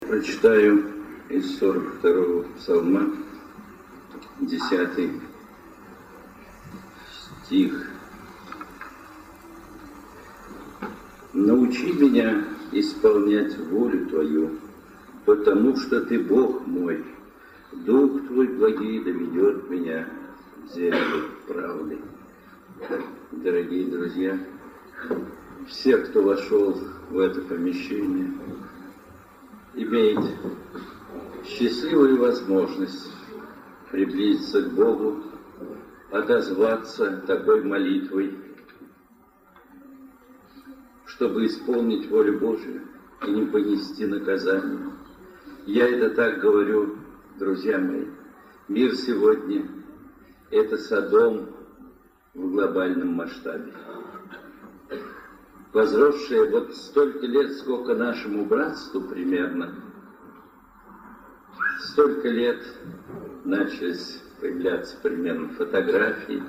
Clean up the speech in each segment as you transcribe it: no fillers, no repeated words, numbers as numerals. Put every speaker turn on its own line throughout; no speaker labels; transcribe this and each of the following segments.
Прочитаю из 42-го псалма, 10 стих. «Научи меня исполнять волю Твою, потому что Ты Бог мой, Дух Твой благий доведет меня в землю правды». Дорогие друзья, все, кто вошел в это помещение, имеет счастливую возможность приблизиться к Богу, отозваться такой молитвой, чтобы исполнить волю Божию и не понести наказание. Я это так говорю, друзья мои. Мир сегодня – это Содом в глобальном масштабе. Возросшее вот столько лет, сколько нашему братству примерно, столько лет начались появляться примерно фотографии,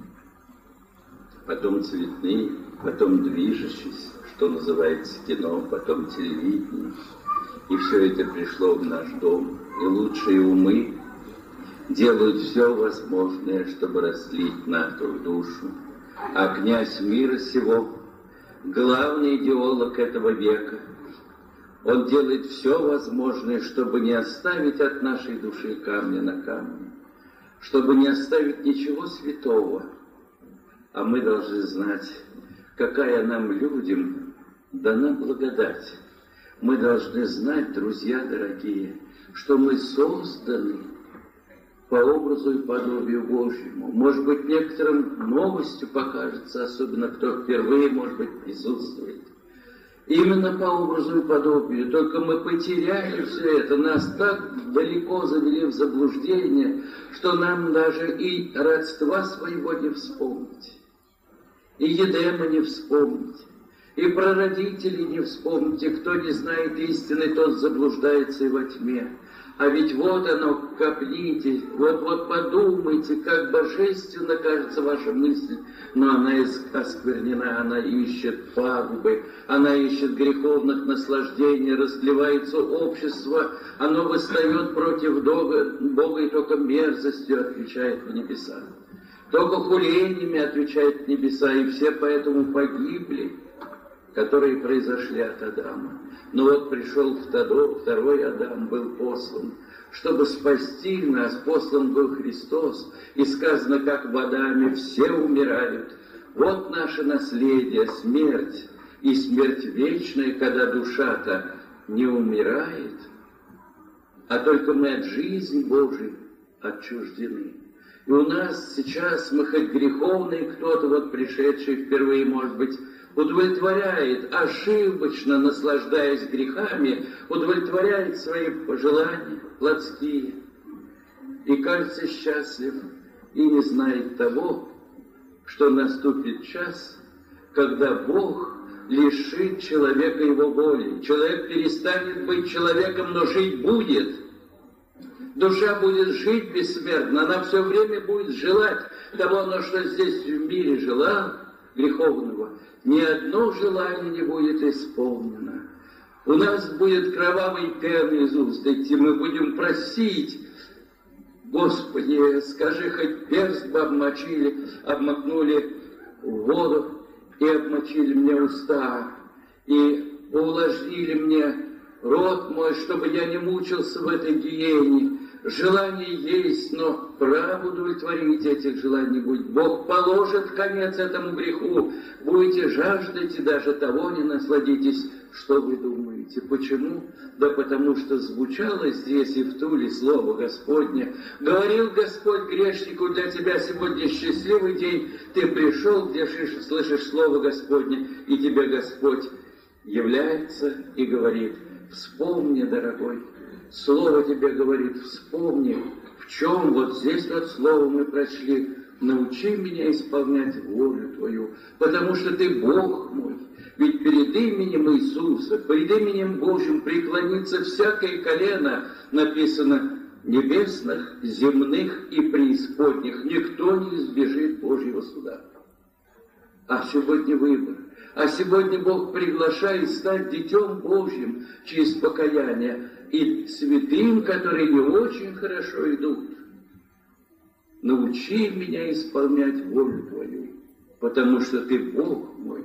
потом цветные, потом движущиеся, что называется кино, потом телевидение. И все это пришло в наш дом. И лучшие умы делают все возможное, чтобы растлить нашу душу. А князь мира сего, главный идеолог этого века, он делает все возможное, чтобы не оставить от нашей души камня на камне, чтобы не оставить ничего святого. А мы должны знать, какая нам, людям, дана благодать. Мы должны знать, друзья дорогие, что мы созданы по образу и подобию Божьему. Может быть, некоторым новостью покажется, особенно кто впервые, может быть, присутствует. Именно по образу и подобию. Только мы потеряли все это. Нас так далеко завели в заблуждение, что нам даже и родства своего не вспомнить. И Едема не вспомнить. И прародителей не вспомните. Кто не знает истины, тот заблуждается и во тьме. А ведь вот оно, копните, вот подумайте, как божественно кажется ваша мысль, но она осквернена, она ищет пагубы, она ищет греховных наслаждений, расливается общество, оно восстает против Бога и только мерзостью отвечает в небеса. Только хулениями отвечает в небеса, и все поэтому погибли, которые произошли от Адама. Но вот пришел второй Адам, был послан, чтобы спасти нас. Послан был Христос, и сказано, как в Адаме все умирают. Вот наше наследие, смерть, и смерть вечная, когда душа-то не умирает, а только мы от жизни Божией отчуждены. И у нас сейчас, мы хоть греховный, кто-то вот пришедший впервые, может быть, удовлетворяет, ошибочно наслаждаясь грехами, удовлетворяет свои пожелания плотские. И кажется счастлив, и не знает того, что наступит час, когда Бог лишит человека его воли. Человек перестанет быть человеком, но жить будет. Душа будет жить бессмертно, она все время будет желать того, что здесь в мире желал, греховного. Ни одно желание не будет исполнено. У нас будет кровавый пен из уст идти, мы будем просить: Господи, скажи, хоть перст бы обмакнули в воду и обмочили мне уста, и увлажнили мне рот мой, чтобы я не мучился в этой гиене. Желание есть, но право удовлетворить этих желаний будет. Бог положит конец этому греху. Будете жаждать и даже того не насладитесь. Что вы думаете? Почему? Да потому что звучало здесь и в Туле слово Господне. Говорил Господь грешнику: для тебя сегодня счастливый день. Ты пришел, где слышишь слово Господне, и тебе Господь является и говорит: вспомни, дорогой. Слово тебе говорит: вспомни, в чем вот здесь вот слово мы прочли: научи меня исполнять волю Твою, потому что Ты Бог мой. Ведь перед именем Иисуса, перед именем Божьим преклонится всякое колено, написано, небесных, земных и преисподних. Никто не избежит Божьего суда. А сегодня выбор. А сегодня Бог приглашает стать Детем Божьим через покаяние и святым, которые не очень хорошо идут. Научи меня исполнять волю Твою, потому что Ты Бог мой.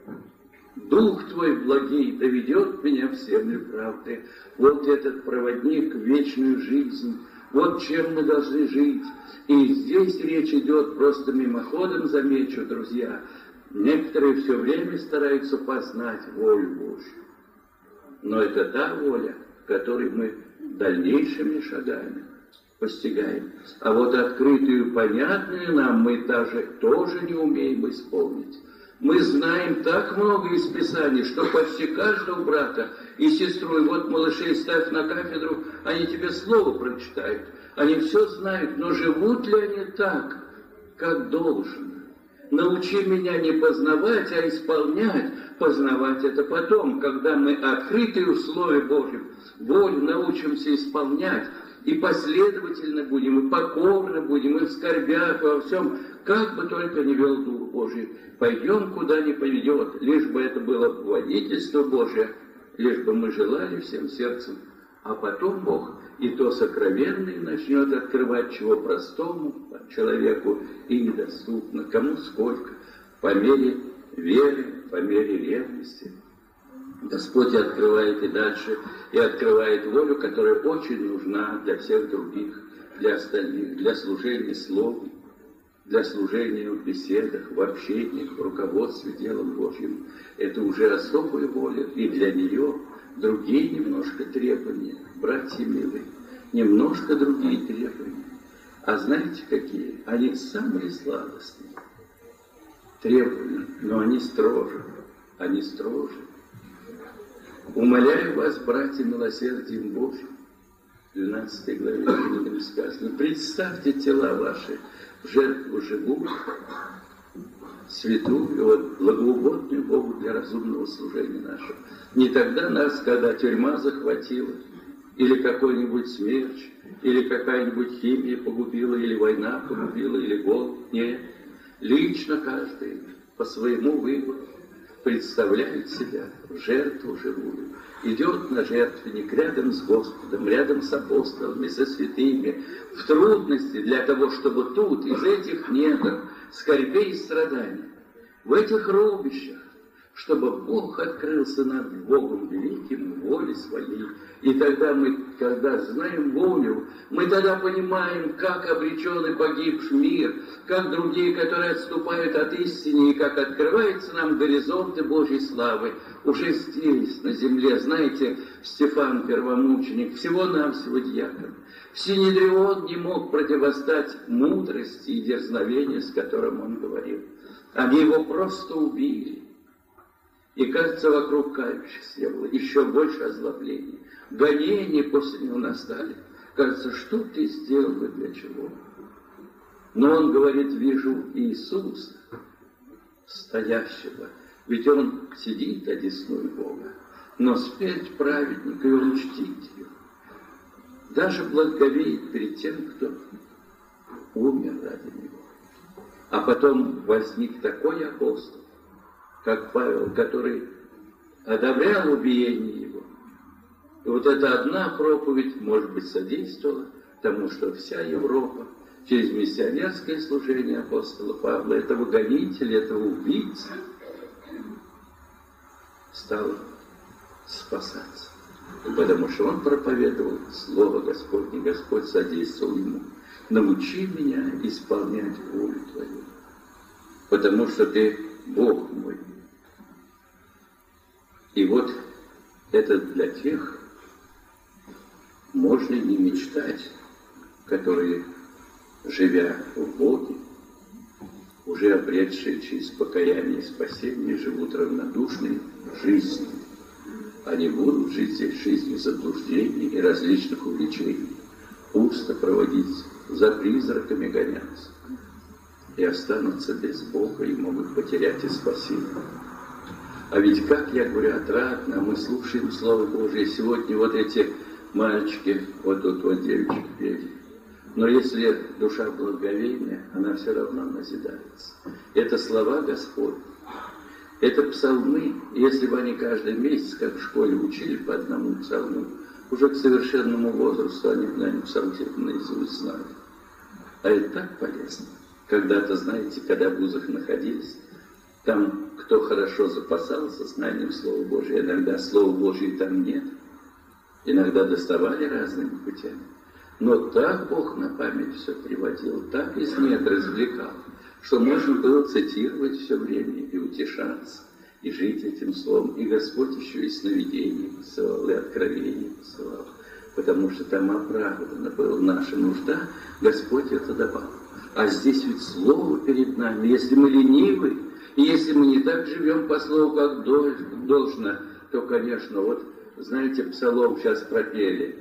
Дух Твой благий доведет меня в землю правды. Вот этот проводник в вечную жизнь. Вот чем мы должны жить. И здесь речь идет, просто мимоходом замечу, друзья, некоторые все время стараются познать волю Божью. Но это та воля, которой мы дальнейшими шагами постигаем. А вот открытую, понятную нам мы даже тоже не умеем исполнить. Мы знаем так много из Писаний, что почти каждого брата и сестру, и вот малышей ставь на кафедру, они тебе слово прочитают. Они все знают, но живут ли они так, как должно? Научи меня не познавать, а исполнять. Познавать это потом, когда мы открыты в Слове Божьем, волю научимся исполнять, и последовательно будем, и покорно будем, и в скорбях, и во всем, как бы только не вел Дух Божий. Пойдем, куда не поведет, лишь бы это было водительство Божие, лишь бы мы желали всем сердцем. А потом Бог и то сокровенное начнет открывать, чего простому человеку и недоступно, кому сколько, по мере веры, по мере ревности. Господь открывает и дальше, и открывает волю, которая очень нужна для всех других, для остальных, для служения Слову, для служения в беседах, в общениях, в руководстве делом Божьим. Это уже особая воля, и для нее другие немножко требования, братья милые, немножко другие требования. А знаете какие? Они самые сладостные требования, но они строже, они строже. Умоляю вас, братья, милосердием Божьим, в 12 главе Римлянам сказано, представьте тела ваши в жертву живую, святую, благоугодную Богу для разумного служения нашего. Не тогда нас, когда тюрьма захватила, или какой-нибудь смерч, или какая-нибудь химия погубила, или война погубила, или голод. Нет, лично каждый по своему выбору представляет себя в жертву живую, идет на жертвенник рядом с Господом, рядом с апостолами, со святыми, в трудности для того, чтобы тут, из этих недр, скорбей и страданий, в этих рубищах, чтобы Бог открылся над Богом великим в воле своей. И тогда мы, когда знаем волю, мы тогда понимаем, как обречен и погиб мир, как другие, которые отступают от истины, и как открываются нам горизонты Божьей славы. Уже здесь, на земле, знаете, Стефан Первомученик, всего-навсего диакон, Синедрион не мог противостать мудрости и дерзновению, с которым он говорил. Они его просто убили. И, кажется, вокруг кающихся было еще больше озлобления. Гонения после него настали. Кажется, что ты сделал и для чего? Но он говорит, вижу Иисуса, стоящего. Ведь он сидит одесную Бога. Но спеть праведника и он чтит его. Даже благоговеет перед тем, кто умер ради него. А потом возник такой апостол, как Павел, который одобрял убиение его. И вот эта одна проповедь, может быть, содействовала тому, что вся Европа через миссионерское служение апостола Павла, этого гонителя, этого убийцы, стала спасаться. Потому что он проповедовал Слово Господне, Господь содействовал ему. Научи меня исполнять волю Твою, потому что Ты Бог мой. И вот это для тех, можно не мечтать, которые, живя в Боге, уже обретшие через покаяние и спасение, живут равнодушной жизнью. Они будут жить здесь жизнью заблуждений и различных увлечений, пусто проводить, за призраками гоняться, и останутся без Бога, и могут потерять и спасение. А ведь, как я говорю, отрадно, мы слушаем Слово Божие. Сегодня вот эти мальчики, вот тут вот девочки пели. Но если душа благоговейная, она все равно назидается. Это слова Господь. Это псалмы, если бы они каждый месяц, как в школе, учили по одному псалму, уже к совершенному возрасту они, наверное, псалтирь наизусть знали. А это так полезно. Когда-то, знаете, когда в вузах находились, там кто хорошо запасался знанием Слова Божьего, иногда Слова Божьего там нет, иногда доставали разными путями. Но так Бог на память все приводил, так из недр развлекал, что можно было цитировать все время и утешаться, и жить этим словом. И Господь еще и сновидения посылал, и откровения посылал, потому что там оправдана была наша нужда, Господь это давал. А здесь ведь Слово перед нами. Если мы ленивы, и если мы не так живем по Слову, как должно, то, конечно, вот, знаете, псалом сейчас пропели,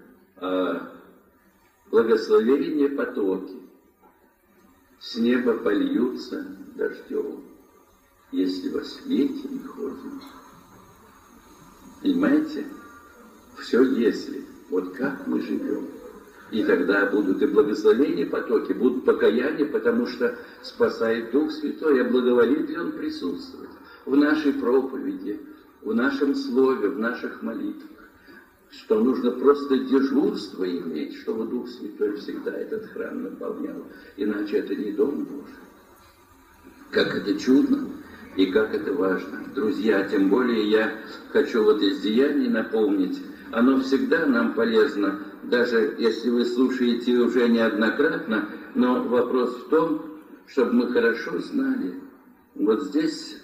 благословение потоки, с неба польются дождем, если во свете не ходим. Понимаете? Все если. Вот как мы живем. И тогда будут и благословения потоки, будут покаяния, потому что спасает Дух Святой, а благоволит ли Он присутствовать в нашей проповеди, в нашем слове, в наших молитвах. Что нужно просто дежурство иметь, чтобы Дух Святой всегда этот храм наполнял. Иначе это не Дом Божий. Как это чудно и как это важно. Друзья, тем более я хочу вот из Деяний напомнить, оно всегда нам полезно, даже если вы слушаете уже неоднократно, но вопрос в том, чтобы мы хорошо знали. Вот здесь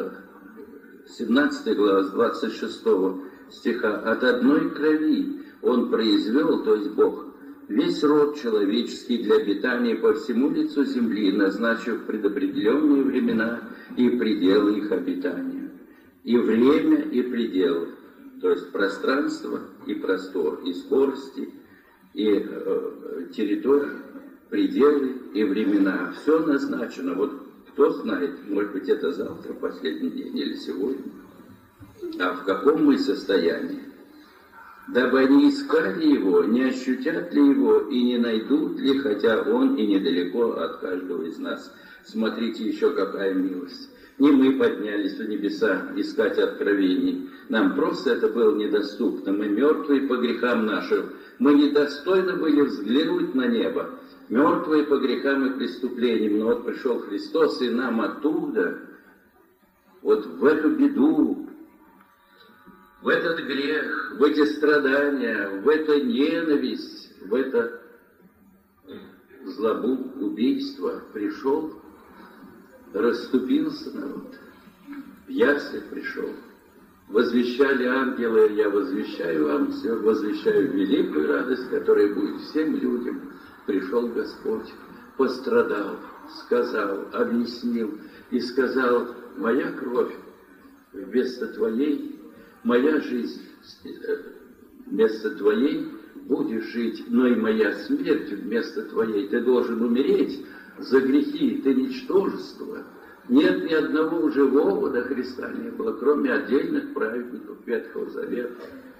17 глава, с 26 стиха. «От одной крови Он произвел, то есть Бог, весь род человеческий для обитания по всему лицу земли, назначив предопределенные времена и пределы их обитания». И время, и пределы, то есть пространство и простор, и скорости, и территории, пределы и времена. Все назначено. Вот кто знает, может быть, это завтра, последний день, или сегодня. А в каком мы состоянии? Дабы они искали Его, не ощутят ли Его и не найдут ли, хотя Он и недалеко от каждого из нас. Смотрите, еще какая милость. Не мы поднялись в небеса искать откровений. Нам просто это было недоступно. Мы мертвые по грехам нашим. Мы недостойны были взглянуть на небо. Мертвые по грехам и преступлениям. Но вот пришел Христос, и нам оттуда, вот в эту беду, в этот грех, в эти страдания, в эту ненависть, в это злобу, убийство пришел, расступился народ, в ясли пришел. Возвещали ангелы, я возвещаю вам все, возвещаю великую радость, которая будет всем людям. Пришел Господь, пострадал, сказал, объяснил и сказал: моя кровь вместо твоей, моя жизнь вместо твоей будешь жить, но и моя смерть вместо твоей. Ты должен умереть за грехи, ты ничтожество. Нет ни одного живого до Христа не было, кроме отдельных праведников Ветхого Завета.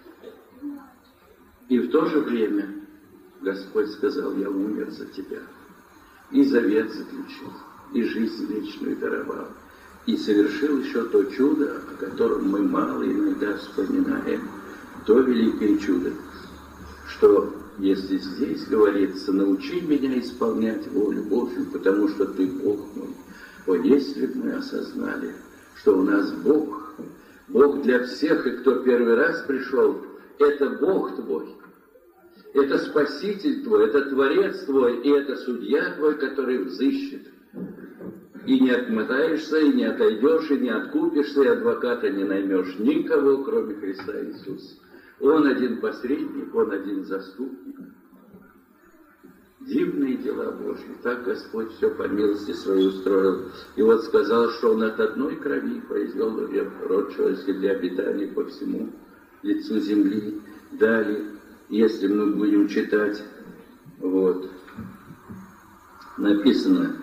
И в то же время Господь сказал: я умер за тебя. И завет заключил, и жизнь вечную даровал. И совершил еще то чудо, о котором мы мало иногда вспоминаем. То великое чудо, что если здесь говорится: научи меня исполнять волю Божью, потому что ты Бог мой. О, если бы мы осознали, что у нас Бог, Бог для всех, и кто первый раз пришел, это Бог твой, это Спаситель твой, это Творец твой, и это Судья твой, который взыщет. И не отмотаешься, и не отойдешь, и не откупишься, и адвоката не наймешь никого, кроме Христа Иисуса. Он один посредник, Он один заступник. Дивные дела Божьи. Так Господь все по милости своей устроил. И вот сказал, что Он от одной крови произвел род человеческий для обитания по всему лицу земли. Далее, если мы будем читать, вот, написано,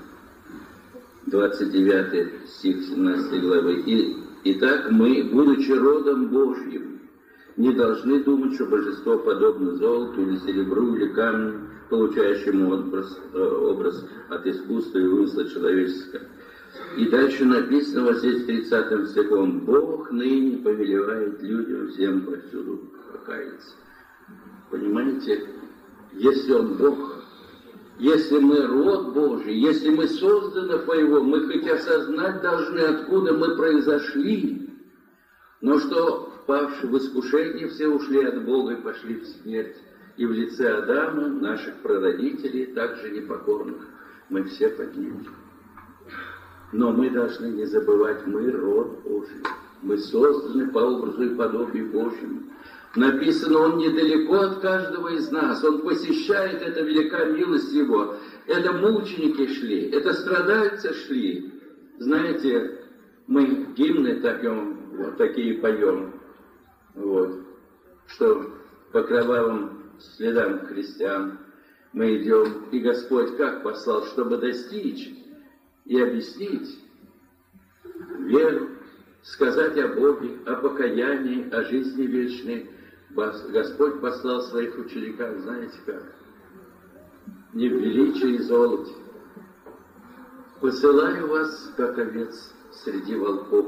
29 стих 17 главы. «Итак, мы, будучи родом Божьим, не должны думать, что божество подобно золоту или серебру или камню, получающему образ от искусства и вымысла человеческого. И дальше написано вот здесь 30 стихом: Бог ныне повелевает людям всем повсюду покаяться. Понимаете, если Он Бог, если мы род Божий, если мы созданы по Его, мы хоть осознать должны, откуда мы произошли, но что впавшие в искушение все ушли от Бога и пошли в смерть. И в лице Адама, наших прародителей, также непокорных, мы все погибли. Но мы должны не забывать, мы род Божий. Мы созданы по образу и подобию Божьему. Написано, Он недалеко от каждого из нас. Он посещает, это велика милость Его. Это мученики шли, это страдальцы шли. Знаете, мы гимны вот такие поем, вот, что по кровавым следам христиан мы идем, и Господь как послал, чтобы достичь и объяснить веру, сказать о Боге, о покаянии, о жизни вечной. Господь послал своих учеников, знаете как? Не в величии и золоте. Посылаю вас, как овец среди волков.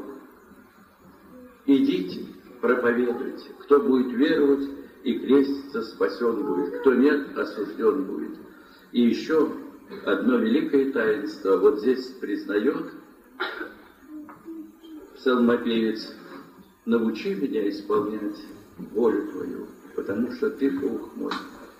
Идите, проповедуйте. Кто будет веровать и креститься, спасен будет. Кто нет, осужден будет. И еще одно великое таинство. Вот здесь признает псалмопевец: научи меня исполнять волю Твою, потому что Ты Бог мой.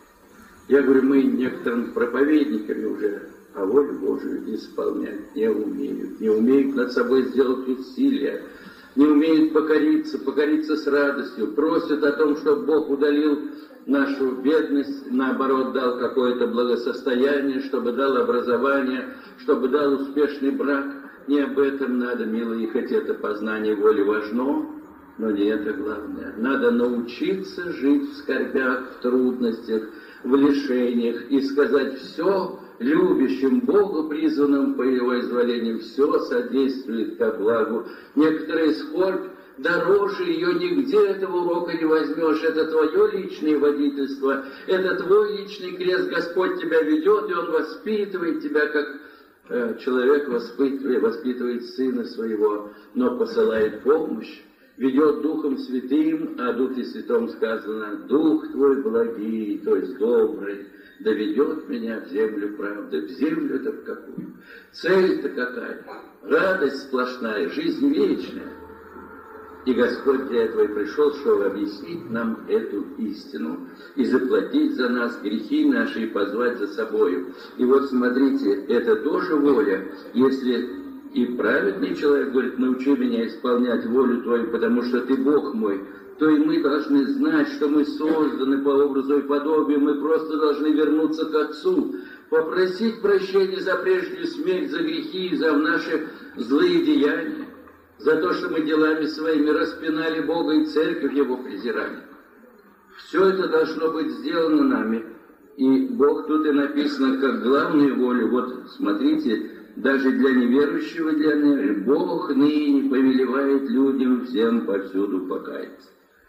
Я говорю, мы некоторым проповедниками уже а волю Божию исполнять не умеют. Не умеют над собой сделать усилия, не умеют покориться с радостью, просят о том, чтобы Бог удалил нашу бедность, наоборот, дал какое-то благосостояние, чтобы дал образование, чтобы дал успешный брак. Не об этом надо, милые, хоть это познание воли важно, но не это главное. Надо научиться жить в скорбях, в трудностях, в лишениях и сказать: все любящим Богу, призванным по Его изволению, все содействует ко благу. Некоторые скорбь дороже, ее нигде этого урока не возьмешь. Это твое личное водительство, это твой личный крест. Господь тебя ведет, и Он воспитывает тебя, как человек воспитывает сына своего, но посылает помощь, ведет Духом Святым, а о Духе Святом сказано: Дух Твой благий, то есть добрый, доведет меня в землю правды. В землю-то в какую? Цель-то какая? Радость сплошная, жизнь вечная. И Господь для этого и пришел, чтобы объяснить нам эту истину и заплатить за нас грехи наши и позвать за собою. И вот смотрите, это тоже воля. Если и праведный человек говорит: научи меня исполнять волю Твою, потому что Ты Бог мой, то и мы должны знать, что мы созданы по образу и подобию. Мы просто должны вернуться к Отцу, попросить прощения за прежнюю смерть, за грехи, за наши злые деяния, за то, что мы делами своими распинали Бога и Церковь Его презирали. Все это должно быть сделано нами. И Бог тут и написано как главную волю. Вот смотрите, даже для неверующего, Бог ныне повелевает людям всем повсюду покаяться.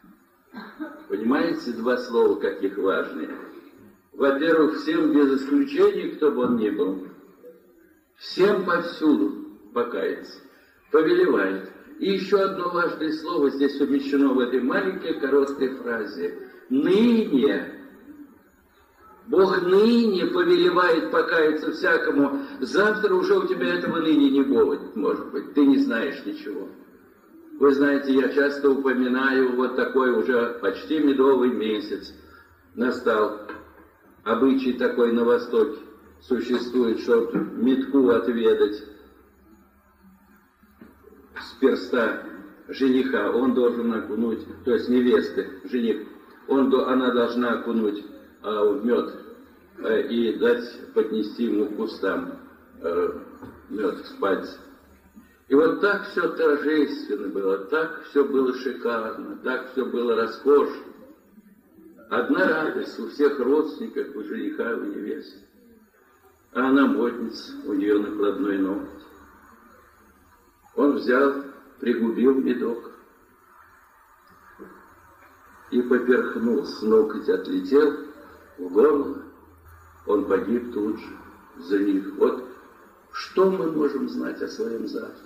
Понимаете, два слова каких важные? Во-первых, всем без исключения, кто бы он ни был, всем повсюду покаяться. Повелевает. И еще одно важное слово здесь умещено в этой маленькой короткой фразе. Ныне. Бог ныне повелевает покаяться всякому. Завтра уже у тебя этого ныне не будет, может быть. Ты не знаешь ничего. Вы знаете, я часто упоминаю, вот такой уже почти медовый месяц настал. Обычай такой на Востоке существует, чтобы медку отведать с перста жениха. Он должен окунуть, то есть невесты, жених, она должна окунуть в мед и дать поднести ему к кустам мед с пальца. И вот так все торжественно было, так все было шикарно, так все было роскошно. Одна радость у всех родственников, у жениха и у невесты. А она модница, у нее накладной ноготь. Он взял, пригубил медок и поперхнулся, ноготь отлетел в горло, он погиб тут же за них. Вот Что мы можем знать о своем завтра?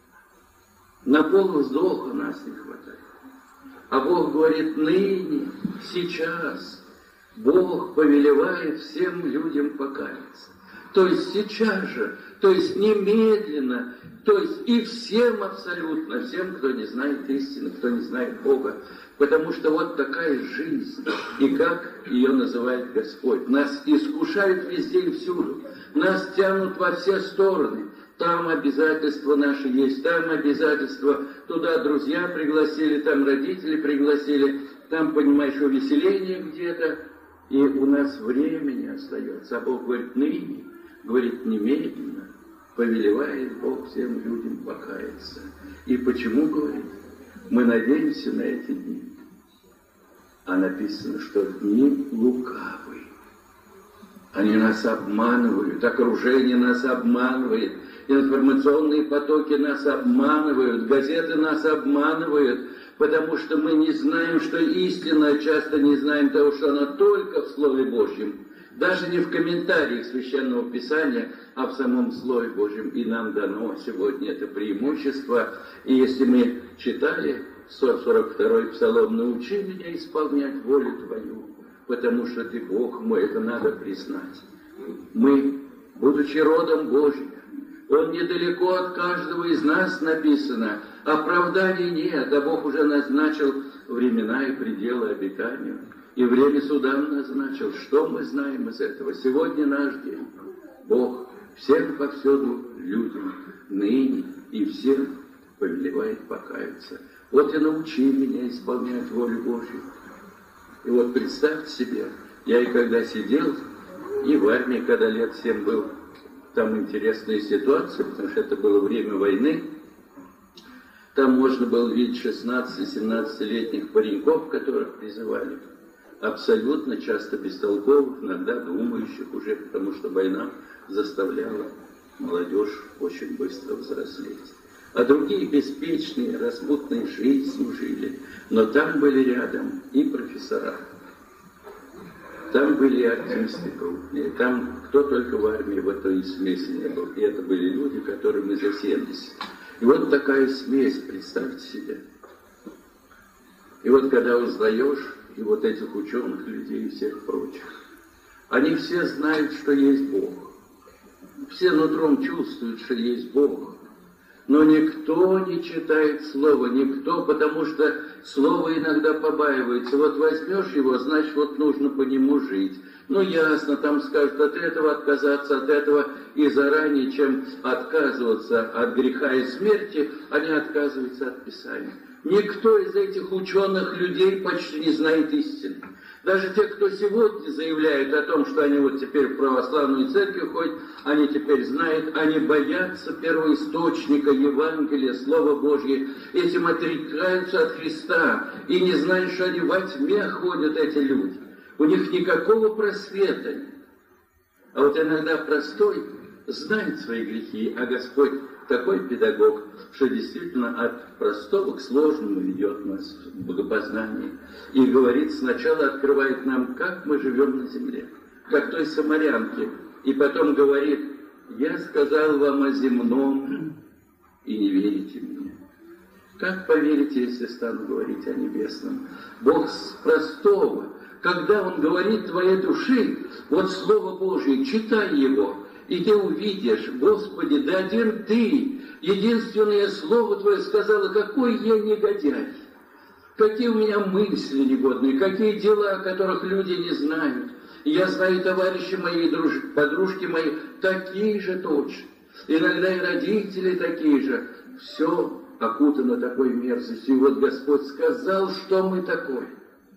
На полвздоха нас не хватает. А Бог говорит, ныне, сейчас, Бог повелевает всем людям покаяться. То есть сейчас же, то есть немедленно, то есть и всем абсолютно, всем, кто не знает истины, кто не знает Бога. Потому что вот такая жизнь, и как ее называет Господь. Нас искушают везде и всюду, нас тянут во все стороны. Там обязательства наши есть, там обязательства, туда друзья пригласили, там родители пригласили, там, понимаешь, увеселение где-то, и у нас времени остается. А Бог говорит, ныне, говорит, немедленно, повелевает Бог всем людям покаяться. И почему, говорит, мы надеемся на эти дни? А написано, что дни лукавые. Они нас обманывают, окружение нас обманывает, информационные потоки нас обманывают, газеты нас обманывают, потому что мы не знаем, что истина, часто не знаем того, что она только в Слове Божьем, даже не в комментариях Священного Писания, а в самом Слове Божьем. И нам дано сегодня это преимущество. И если мы читали 142-й Псалом, «Научи меня исполнять волю Твою, потому что Ты Бог мой», это надо признать. Мы, будучи родом Божьим, Он недалеко от каждого из нас, написано, оправданий нет, а Бог уже назначил времена и пределы обитания, и время суда назначил. Что мы знаем из этого? Сегодня наш день. Бог всем повсюду людям ныне и всем повелевает покаяться. Вот и научи меня исполнять волю Божью. И вот представьте себе, я и когда сидел, и в армии, когда лет 7 был, там интересная ситуация, потому что это было время войны. Там можно было видеть 16-17-летних пареньков, которых призывали. Абсолютно часто бестолковых, иногда думающих уже, потому что война заставляла молодежь очень быстро взрослеть. А другие беспечные, распутные жизнью жили. Но там были рядом и профессора. Там были артисты крупные, там кто только в армии в этой смеси не был. И это были люди, которым и за 70. И вот такая смесь, представьте себе. И вот когда узнаешь и вот этих ученых людей и всех прочих, они все знают, что есть Бог. Все нутром чувствуют, что есть Бог. Но никто не читает Слово, никто, потому что Слово иногда побаивается. Вот возьмешь его, значит, вот нужно по нему жить. Ну, ясно, там скажут от этого отказаться, от этого, и заранее, чем отказываться от греха и смерти, они отказываются от Писания. Никто из этих ученых людей почти не знает истины. Даже те, кто сегодня заявляют о том, что они вот теперь в православную церковь ходят, они теперь знают, они боятся первоисточника Евангелия, Слова Божьего, этим отрекаются от Христа и не знают, что они во тьме ходят, эти люди. У них никакого просвета нет. А вот иногда простой знает свои грехи, а Господь такой педагог, что действительно от простого к сложному ведет нас в богопознании. И говорит, сначала открывает нам, как мы живем на земле, как той самарянке. И потом говорит, я сказал вам о земном, и не верите мне. Как поверите, если стану говорить о небесном? Бог с простого, когда Он говорит твоей душе, вот Слово Божие, читай его, и ты увидишь, Господи, да один Ты, единственное Слово Твое сказало, какой я негодяй, какие у меня мысли негодные, какие дела, о которых люди не знают. И я знаю, товарищи мои, подружки мои, такие же точно. Иногда и родители такие же. Все окутано такой мерзостью. И вот Господь сказал, что мы такой.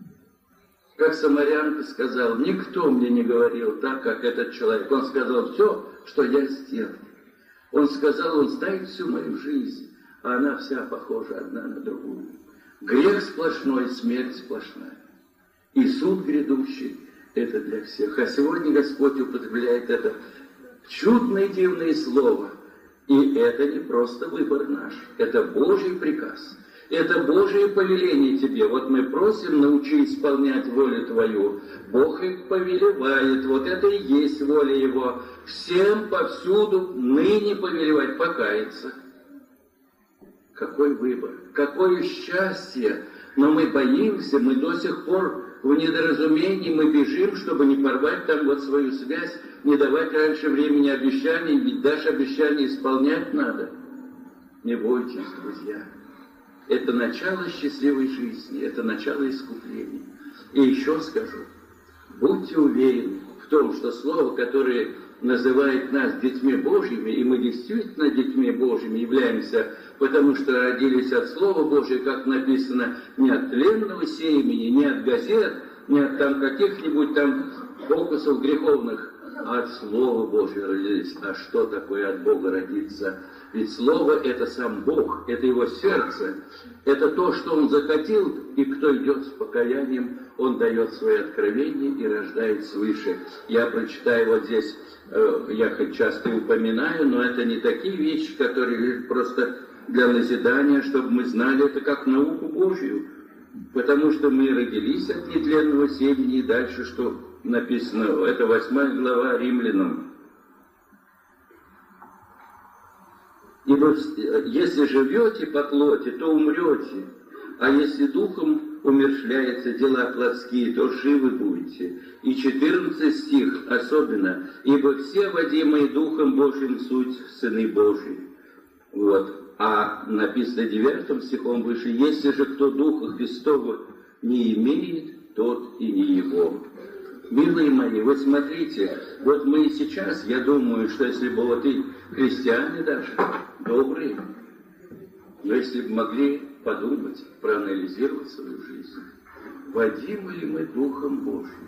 Как самарянка сказала, никто мне не говорил так, как этот человек. Он сказал все, что я сделал. Он сказал, он знает всю мою жизнь, а она вся похожа одна на другую. Грех сплошной, смерть сплошная. И суд грядущий – это для всех. А сегодня Господь употребляет это чудное и дивное слово. И это не просто выбор наш, это Божий приказ. Это Божие повеление тебе. Вот мы просим, научи исполнять волю Твою. Бог и повелевает. Вот это и есть воля Его. Всем повсюду ныне повелевать, покаяться. Какой выбор, какое счастье. Но мы боимся, мы до сих пор в недоразумении, мы бежим, чтобы не порвать там вот свою связь, не давать раньше времени обещаний, ведь даже обещания исполнять надо. Не бойтесь, друзья. Это начало счастливой жизни, это начало искупления. И еще скажу, будьте уверены в том, что слово, которое называет нас детьми Божьими, и мы действительно детьми Божьими являемся, потому что родились от Слова Божьего, как написано, не от тленного семени, не от газет, не от там каких-нибудь там фокусов греховных, а от Слова Божьего родились. А что такое от Бога родиться? Ведь Слово — это сам Бог, это Его сердце, это то, что Он захотел, и кто идет с покаянием, Он дает свои откровения и рождает свыше. Я прочитаю вот здесь, я хоть часто упоминаю, но это не такие вещи, которые просто для назидания, чтобы мы знали это как науку Божью, потому что мы родились от нетленного семени, и дальше, что написано, это 8 глава Римлянам. Ибо если живете по плоти, то умрете, а если духом умерщвляются дела плотские, то живы будете. И 14 стих особенно. Ибо все водимые Духом Божьим суть сыны Божьи. Вот. А написано 9 стихом выше, если же кто Духа Христова не имеет, тот и не его. Милые мои, вот смотрите, вот мы и сейчас, я думаю, что если бы вот и христиане даже, добрые, но если бы могли подумать, проанализировать свою жизнь, водимы ли мы Духом Божьим?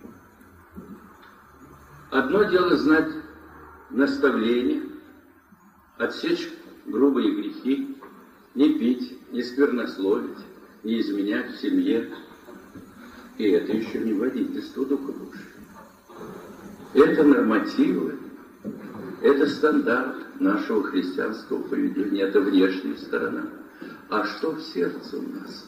Одно дело знать наставление, отсечь грубые грехи, не пить, не сквернословить, не изменять в семье. И это еще не водительство Духа Божьего. Это нормативы, это стандарт нашего христианского поведения, это внешняя сторона. А что в сердце у нас?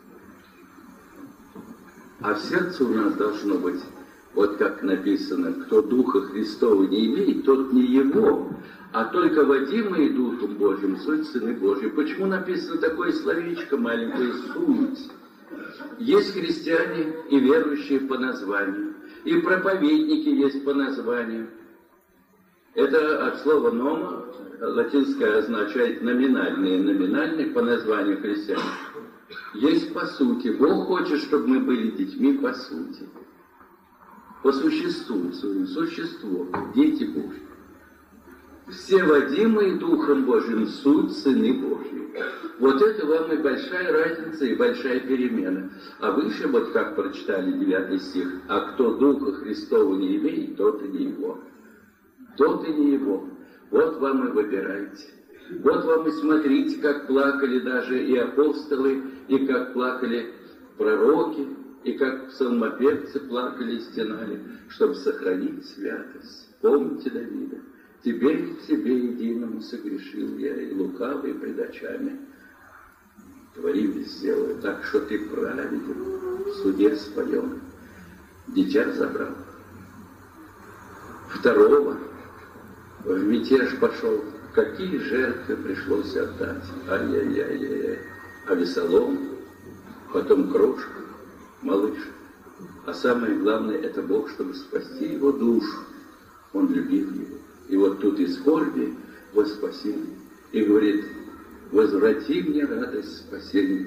А в сердце у нас должно быть, вот как написано, кто Духа Христова не имеет, тот не его, а только водимые Духом Божьим суть сыны Божьи. Почему написано такое словечко маленькое «суть»? Есть христиане и верующие по названию, и проповедники есть по названию. Это от слова «нома», латинское означает номинальные, номинальные по названию христиан. Есть по сути. Бог хочет, чтобы мы были детьми по сути. По существу своему, существу, дети Божьи. Все водимые Духом Божьим суть сыны Божьи. Вот это вам и большая разница, и большая перемена. А выше, вот как прочитали 9 стих, а кто Духа Христова не имеет, тот и не его. Тот и не его. Вот вам и выбирайте. Вот вам и смотрите, как плакали даже и апостолы, и как плакали пророки, и как псалмопевцы плакали и стенали, чтобы сохранить святость. Помните Давида? Теперь к тебе единому согрешил я, и лукавый пред очами творил и сделаю, так что ты праведен в суде своем. Дитя забрал. Второго в мятеж пошел. Какие жертвы пришлось отдать? Ай-яй-яй-яй. А Авесолом, потом крошка, малыш. А самое главное, это Бог, чтобы спасти его душу. Он любил его. И вот тут из скорби воспасил. И говорит, возврати мне радость спасения.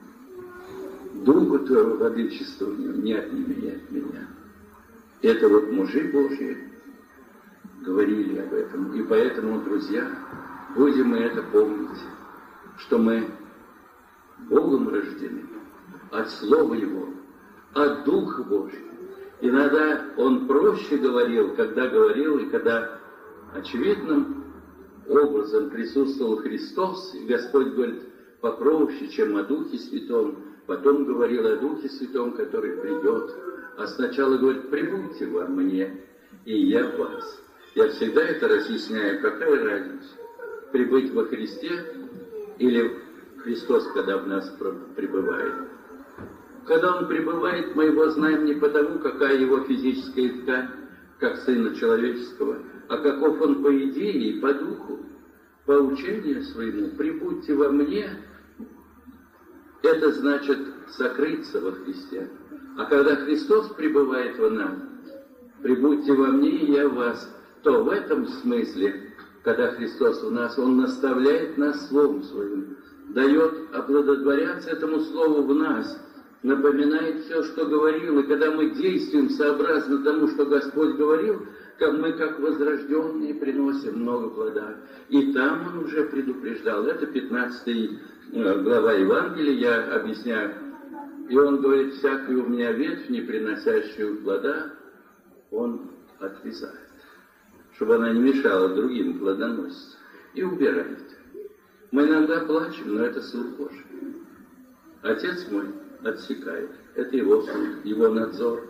Духа твоего владычества не отними от меня. Это вот мужи Божьи говорили об этом. И поэтому, друзья, будем мы это помнить, что мы Богом рождены, от Слова Его, от Духа Божьего. Иногда Он проще говорил, когда говорил, и когда очевидным образом присутствовал Христос, и Господь говорит попроще, чем о Духе Святом, потом говорил о Духе Святом, который придет, а сначала говорит, прибудьте во мне, и я в вас. Я всегда это разъясняю, какая разница, прибыть во Христе или Христос, когда в нас пребывает. Когда Он пребывает, мы Его знаем не потому, какая Его физическая ткань, как Сына Человеческого, а каков Он по идее и по духу, по учению своему. «Прибудьте во мне» — это значит сокрыться во Христе. А когда Христос пребывает в нас, «Прибудьте во мне, и я в вас», то в этом смысле, когда Христос в нас, Он наставляет нас Словом Своим, дает оплодотворяться этому Слову в нас, напоминает все, что говорил. И когда мы действуем сообразно тому, что Господь говорил, мы, как возрожденные, приносим много плода. И там Он уже предупреждал. Это 15 глава Евангелия, я объясняю. И Он говорит: «Всякая у меня ветвь, не приносящую плода, Он отрезает, чтобы она не мешала другим плодоносить, и убирает». Мы иногда плачем, но это суд Божий. Отец мой отсекает. Это Его суд, Его надзор.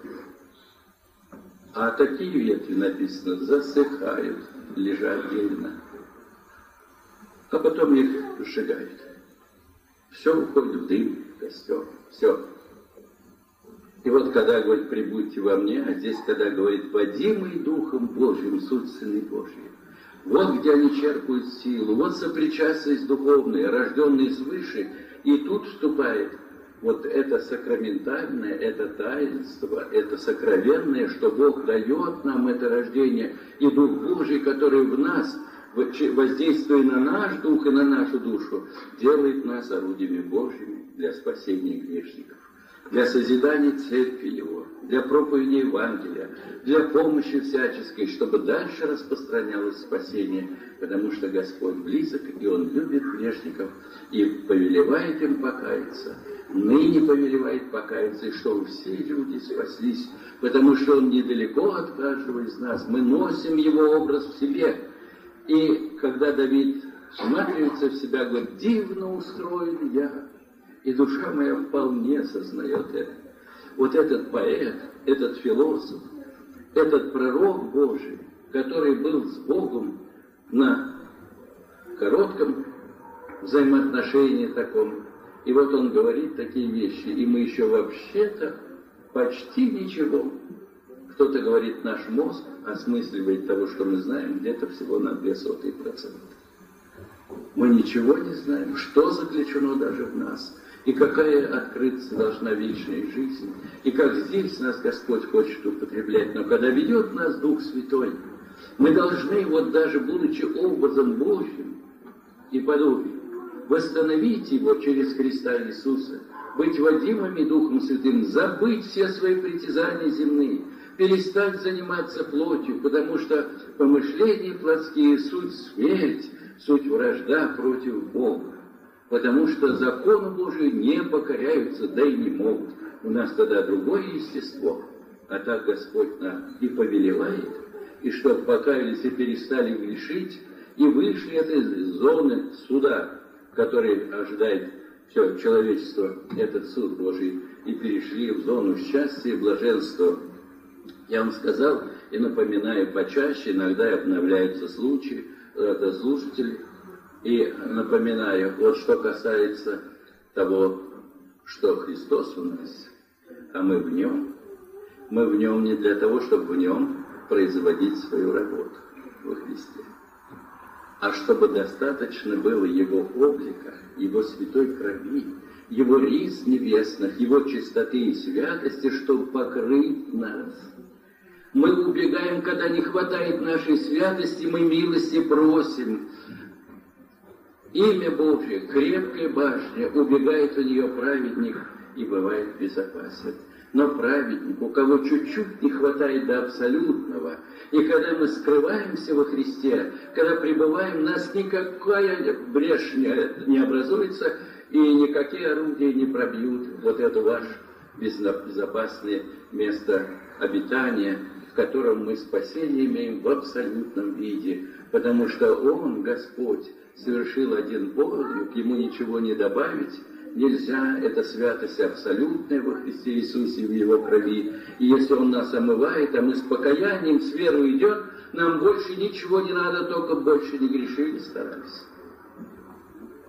А такие ветви, написано, засыхают, лежат отдельно. А потом их сжигают. Все уходит в дым, в костер. Все. И вот когда говорит: «Прибудьте во мне», а здесь когда говорит: «Водимый Духом Божьим, суть Сыны Божьи». Вот где они черпают силу, вот сопричастность духовная, рожденная свыше, и тут вступает вот это сакраментальное, это таинство, это сокровенное, что Бог дает нам это рождение, и Дух Божий, который в нас, воздействуя на наш дух и на нашу душу, делает нас орудиями Божьими для спасения грешников, для созидания Церкви Его, для проповеди Евангелия, для помощи всяческой, чтобы дальше распространялось спасение, потому что Господь близок, и Он любит грешников, и повелевает им покаяться, ныне повелевает покаяться, и чтобы все люди спаслись, потому что Он недалеко от каждого из нас, мы носим Его образ в себе. И когда Давид всматривается в себя, говорит: «Дивно устроен я, и душа моя вполне сознает это». Вот этот поэт, этот философ, этот пророк Божий, который был с Богом на коротком взаимоотношении таком, и вот он говорит такие вещи, и мы еще вообще-то почти ничего. Кто-то говорит, наш мозг осмысливает того, что мы знаем, где-то всего на 0,02%. Мы ничего не знаем, что заключено даже в нас, и какая открыться должна вечная жизнь, и как здесь нас Господь хочет употреблять. Но когда ведет нас Дух Святой, мы должны, вот даже будучи образом Божьим и подобием, восстановить его через Христа Иисуса, быть водимыми Духом Святым, забыть все свои притязания земные, перестать заниматься плотью, потому что помышления плотские — суть смерть, суть вражда против Бога. Потому что закону Божию не покоряются, да и не могут. У нас тогда другое естество. А так Господь нам и повелевает, и чтобы покаялись и перестали грешить, и вышли от этой зоны суда, который ожидает все человечество, этот суд Божий, и перешли в зону счастья и блаженства. Я вам сказал и напоминаю почаще, иногда обновляются случаи, это слушатели, и напоминаю, вот что касается того, что Христос у нас, а мы в Нем не для того, чтобы в Нем производить свою работу во Христе, а чтобы достаточно было Его облика, Его святой крови, Его рис небесных, Его чистоты и святости, чтобы покрыть нас. Мы убегаем, когда не хватает нашей святости, мы милости просим. Имя Божье, крепкая башня, убегает у нее праведник и бывает безопасен. Но праведник, у кого чуть-чуть не хватает до абсолютного, и когда мы скрываемся во Христе, когда пребываем, нас никакая брешь не образуется, и никакие орудия не пробьют вот это ваше безопасное место обитания, в котором мы спасение имеем в абсолютном виде, потому что Он, Господь, совершил один подвиг, Ему ничего не добавить нельзя, это святость абсолютная во Христе Иисусе в Его крови. И если Он нас омывает, а мы с покаянием, с верой идем, нам больше ничего не надо, только больше не грешили, старались.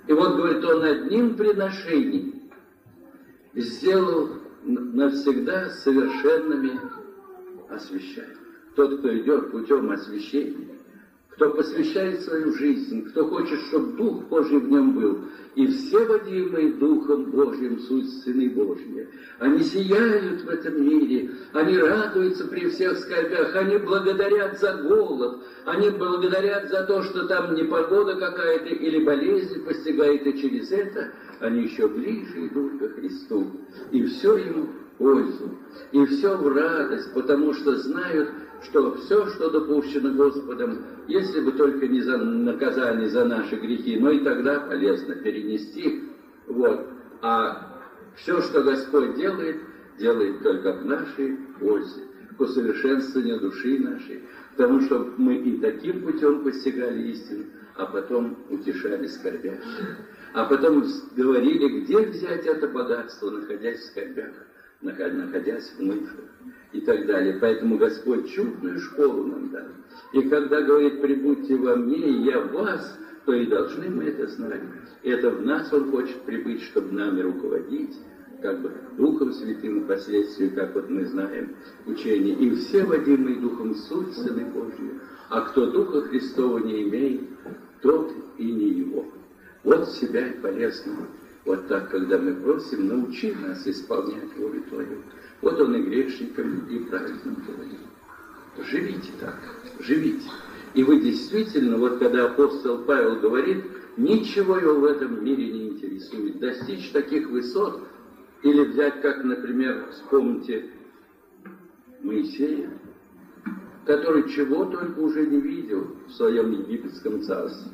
И вот, говорит, он одним приношением сделал навсегда совершенными освящать. Тот, кто идет путем освящения, кто посвящает свою жизнь, кто хочет, чтобы Дух Божий в нем был, и все водимые Духом Божьим суть сыны Божьи. Они сияют в этом мире, они радуются при всех скорбях, они благодарят за голод, они благодарят за то, что там непогода какая-то или болезнь постигает, и через это они еще ближе идут ко Христу. И все ему в пользу, и все в радость, потому что знают, что все, что допущено Господом, если бы только не за наказание за наши грехи, но и тогда полезно перенести. Вот. А все, что Господь делает, делает только к нашей пользе, к усовершенствованию души нашей, потому что мы и таким путем постигали истину, а потом утешали скорбящих. А потом говорили, где взять это богатство, находясь в скорбях, находясь в муках и так далее. Поэтому Господь чудную школу нам дал. И когда говорит, прибудьте во мне, и я в вас, то и должны мы это знать. И это в нас Он хочет прибыть, чтобы нами руководить, как бы Духом Святым впоследствии, как вот мы знаем учение. И все водимые Духом суть сыны Божьи. А кто Духа Христова не имеет, тот и не его. Вот себя и полезно. Вот так, когда мы просим, научи нас исполнять волю Твою. Вот Он и грешникам, и праведным говорит. Живите так, живите. И вы действительно, вот когда апостол Павел говорит, ничего его в этом мире не интересует. Достичь таких высот, или взять, как, например, вспомните Моисея, который чего только уже не видел в своем египетском царстве.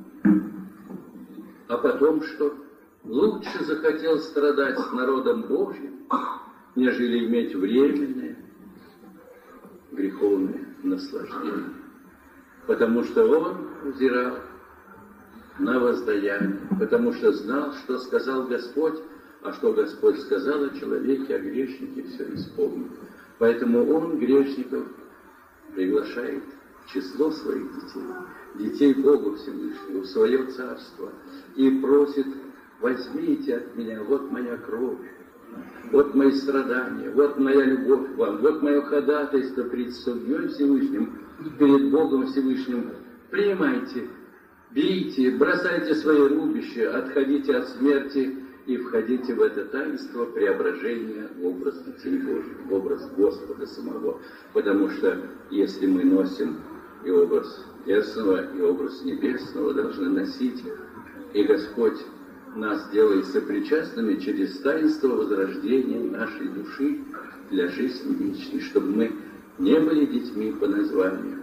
А потом что? Лучше захотел страдать с народом Божьим, нежели иметь временное греховное наслаждение. Потому что он взирал на воздаяние, потому что знал, что сказал Господь, а что Господь сказал о человеке, о грешнике, все исполнил. Поэтому он грешников приглашает в число своих детей, детей Бога Всевышнего, в свое царство, и просит: возьмите от меня, вот моя кровь, вот мои страдания, вот моя любовь к вам, вот мое ходатайство перед Судьей Всевышним, перед Богом Всевышним. Принимайте, берите, бросайте свои рубища, отходите от смерти и входите в это таинство преображения в образ детей Божьих, в образ Господа самого. Потому что если мы носим и образ телесного, и образ небесного, должны носить, и Господь нас делает сопричастными через таинство возрождения нашей души для жизни вечной, чтобы мы не были детьми по названию,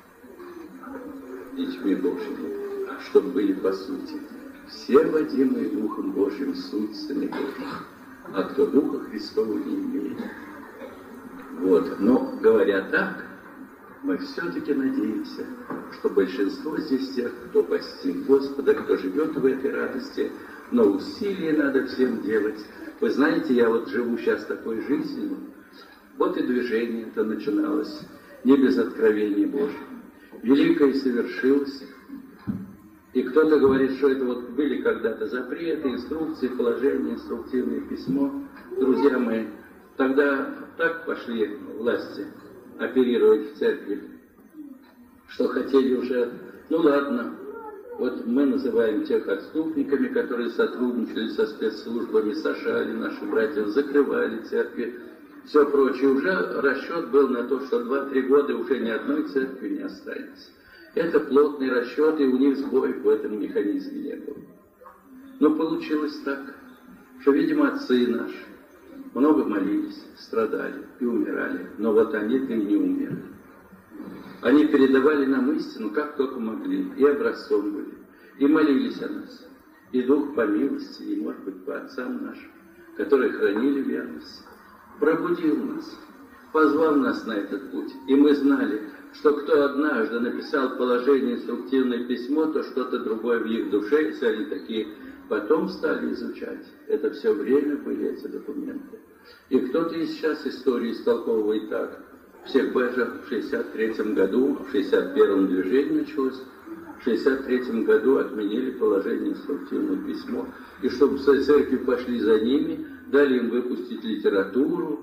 детьми Божьими, а чтобы были по сути. Все водимые Духом Божьим суть сыны Божьи, а кто Духа Христова не имеет. Вот. Но, говоря так, мы все-таки надеемся, что большинство здесь тех, кто постиг Господа, кто живет в этой радости, но усилия надо всем делать. Вы знаете, я вот живу сейчас такой жизнью, вот и движение это начиналось, не без откровения Божьего. Великое совершилось. И кто-то говорит, что это вот были когда-то запреты, инструкции, положения, инструктивное письмо. Друзья мои, тогда так пошли власти оперировать в церкви, что хотели уже, ну ладно, вот мы называем тех отступниками, которые сотрудничали со спецслужбами США или наши братья, закрывали церкви, все прочее. Уже расчет был на то, что 2-3 года уже ни одной церкви не останется. Это плотный расчет, и у них сбоев в этом механизме не было. Но получилось так, что, видимо, отцы наши много молились, страдали и умирали, но вот они-то и не умерли. Они передавали нам истину, как только могли, и образцом были, и молились о нас. И Дух по милости, и, может быть, по отцам нашим, которые хранили верность, пробудил нас, позвал нас на этот путь. И мы знали, что кто однажды написал положение, инструктивное письмо, то что-то другое в их душе, если они такие потом стали изучать. Это все время были эти документы. И кто-то и сейчас историю истолковывает так. Всех Бежа в 63-м году, в 61-м движении началось, в 1963 году отменили положение инструктивное письмо, и чтобы церкви пошли за ними, дали им выпустить литературу,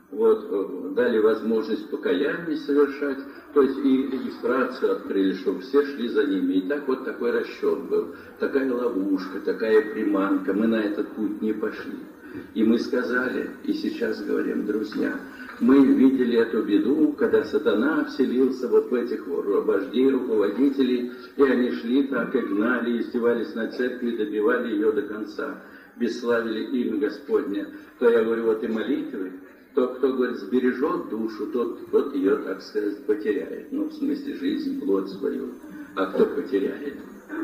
вот, дали возможность покаяния совершать, то есть и регистрацию открыли, чтобы все шли за ними. И так вот такой расчет был, такая ловушка, такая приманка, мы на этот путь не пошли. И мы сказали, и сейчас говорим, друзья, мы видели эту беду, когда сатана вселился вот в этих вождей, руководителей, и они шли так и гнали, издевались над церковью, добивали ее до конца, бесславили имя Господне. То я говорю, вот и молитвы, тот, кто, говорит, сбережет душу, тот ее, так сказать, потеряет. Ну, в смысле, жизнь, плоть свою. А кто потеряет,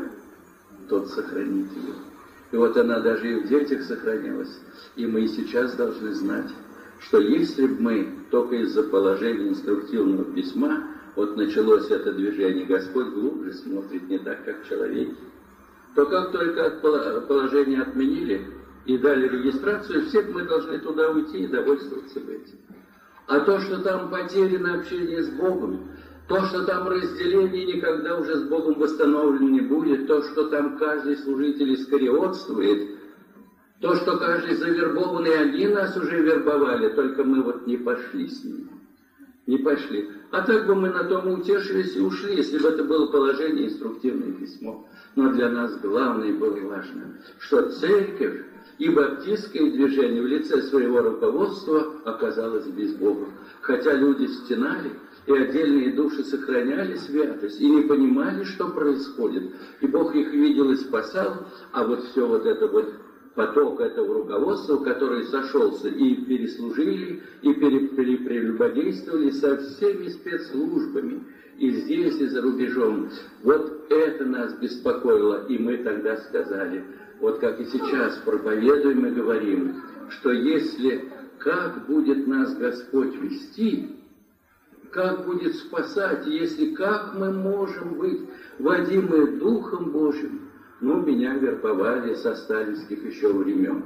тот сохранит ее. И вот она даже и в детях сохранилась. И мы и сейчас должны знать, что если бы мы только из-за положения инструктивного письма, вот началось это движение, Господь глубже смотрит, не так, как человеки, то как только положение отменили и дали регистрацию, все мы должны туда уйти и довольствоваться этим. А то, что там потеряно общение с Богом, то, что там разделение никогда уже с Богом восстановлено не будет, то, что там каждый служитель искариотствует, то, что каждый завербованный, они нас уже вербовали, только мы вот не пошли с ними. Не пошли. А так бы мы на том утешились и ушли, если бы это было положение, инструктивное письмо. Но для нас главное и было важно, что церковь и баптистское движение в лице своего руководства оказалось без Бога. Хотя люди стенали, и отдельные души сохраняли святость, и не понимали, что происходит. И Бог их видел и спасал, а вот все вот это вот поток этого руководства, который сошелся, и переслужили, и прелюбодействовали со всеми спецслужбами, и здесь, и за рубежом. Вот это нас беспокоило, и мы тогда сказали, вот как и сейчас проповедуем и говорим, что если как будет нас Господь вести, как будет спасать, если как мы можем быть водимы Духом Божьим. Ну, меня вербовали со сталинских еще времен.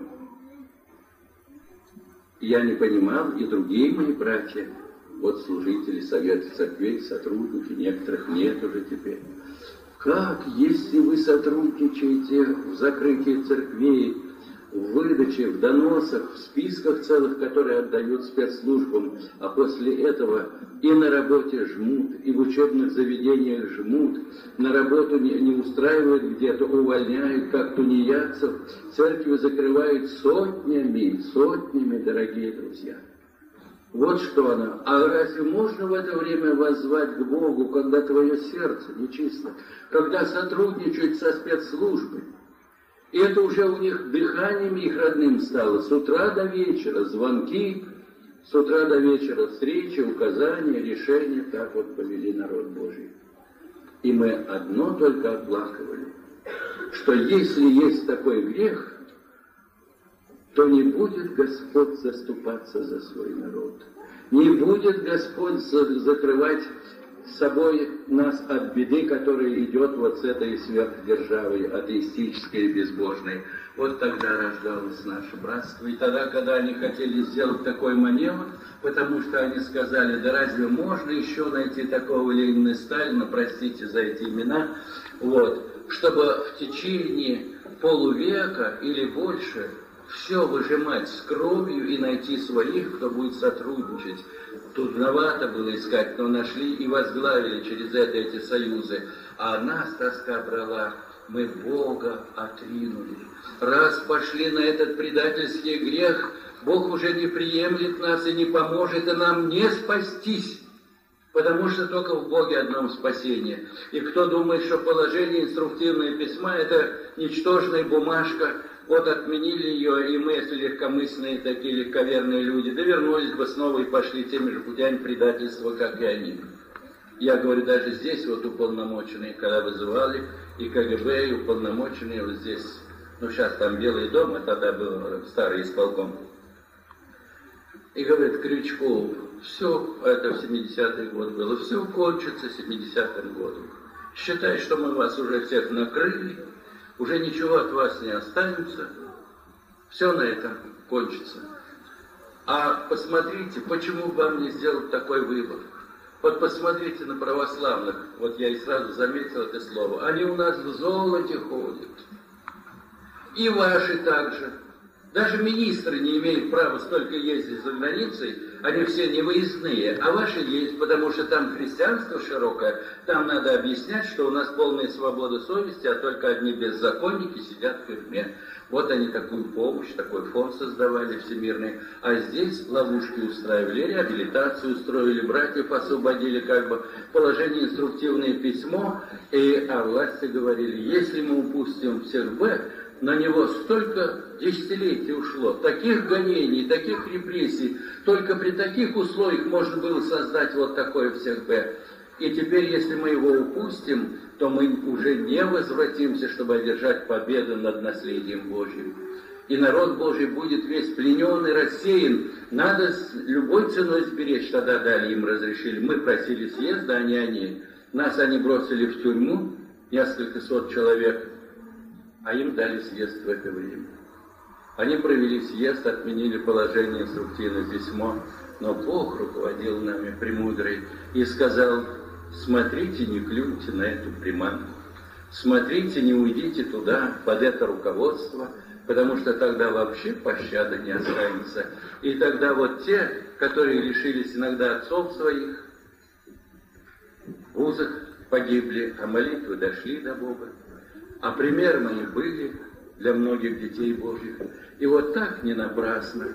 Я не понимал, и другие мои братья, вот служители Совета Церквей, сотрудники, некоторых нет уже теперь. Как, если вы сотрудничаете в закрытии церквей, в выдаче, в доносах, в списках целых, которые отдают спецслужбам, а после этого и на работе жмут, и в учебных заведениях жмут, на работу не устраивают где-то, увольняют, как тунеядцев, церкви закрывают сотнями, дорогие друзья. Вот что она. А разве можно в это время воззвать к Богу, когда твое сердце нечисто, когда сотрудничают со спецслужбой? И это уже у них дыханием их родным стало. С утра до вечера звонки, с утра до вечера встречи, указания, решения. Так вот повели народ Божий. И мы одно только оплакивали, что если есть такой грех, то не будет Господь заступаться за свой народ. Не будет Господь закрывать собой нас от беды, которая идет вот с этой сверхдержавой, атеистической и безбожной. Вот тогда рождалось наше братство. И тогда, когда они хотели сделать такой маневр, потому что они сказали, да разве можно еще найти такого Ленина и Сталина, простите за эти имена, вот, чтобы в течение полувека или больше все выжимать с кровью и найти своих, кто будет сотрудничать. Трудновато было искать, но нашли и возглавили через это эти союзы. А нас тоска брала, мы Бога отринули. Раз пошли на этот предательский грех, Бог уже не приемлет нас и не поможет, и нам не спастись. Потому что только в Боге одном спасение. И кто думает, что положение инструктивное письма – это ничтожная бумажка, вот отменили ее, и мы, если легкомысленные такие легковерные люди, да вернулись бы снова и пошли теми же путями предательства, как и они. Я говорю, даже здесь вот уполномоченные, когда вызывали, и КГБ, и уполномоченные вот здесь, ну сейчас там Белый дом, а тогда был старый исполком. И говорит Крючкову, все, это в 70-й год было, все кончится 70-м годом. Считай, что мы вас уже всех накрыли, уже ничего от вас не останется, все на этом кончится. А посмотрите, почему вам не сделать такой выбор? Вот посмотрите на православных, вот я и сразу заметил это слово, они у нас в золоте ходят. И ваши также. Даже министры не имеют права столько ездить за границей, они все не выездные, а ваши есть, потому что там христианство широкое, там надо объяснять, что у нас полная свобода совести, а только одни беззаконники сидят в тюрьме. Вот они такую помощь, такой фонд создавали всемирный, а здесь ловушки устраивали, реабилитацию устроили, братьев освободили, как бы положение инструктивное письмо, и о власти говорили, если мы упустим всех на него столько десятилетий ушло, таких гонений, таких репрессий, только при таких условиях можно было создать вот такое всех Б. И теперь, если мы его упустим, то мы уже не возвратимся, чтобы одержать победу над наследием Божьим. И народ Божий будет весь пленен и рассеян. Надо любой ценой сберечь, тогда дали им разрешили. Мы просили съезда, а не они. Нас они бросили в тюрьму, несколько сот человек, а им дали съезд в это время. Они провели съезд, отменили положение инструктивное письмо, но Бог руководил нами премудрый и сказал, смотрите, не клюньте на эту приманку, смотрите, не уйдите туда, под это руководство, потому что тогда вообще пощады не останется. И тогда вот те, которые лишились иногда отцов своих, в вузах погибли, а молитвы дошли до Бога. А пример мои были для многих детей Божьих. И вот так не напрасно.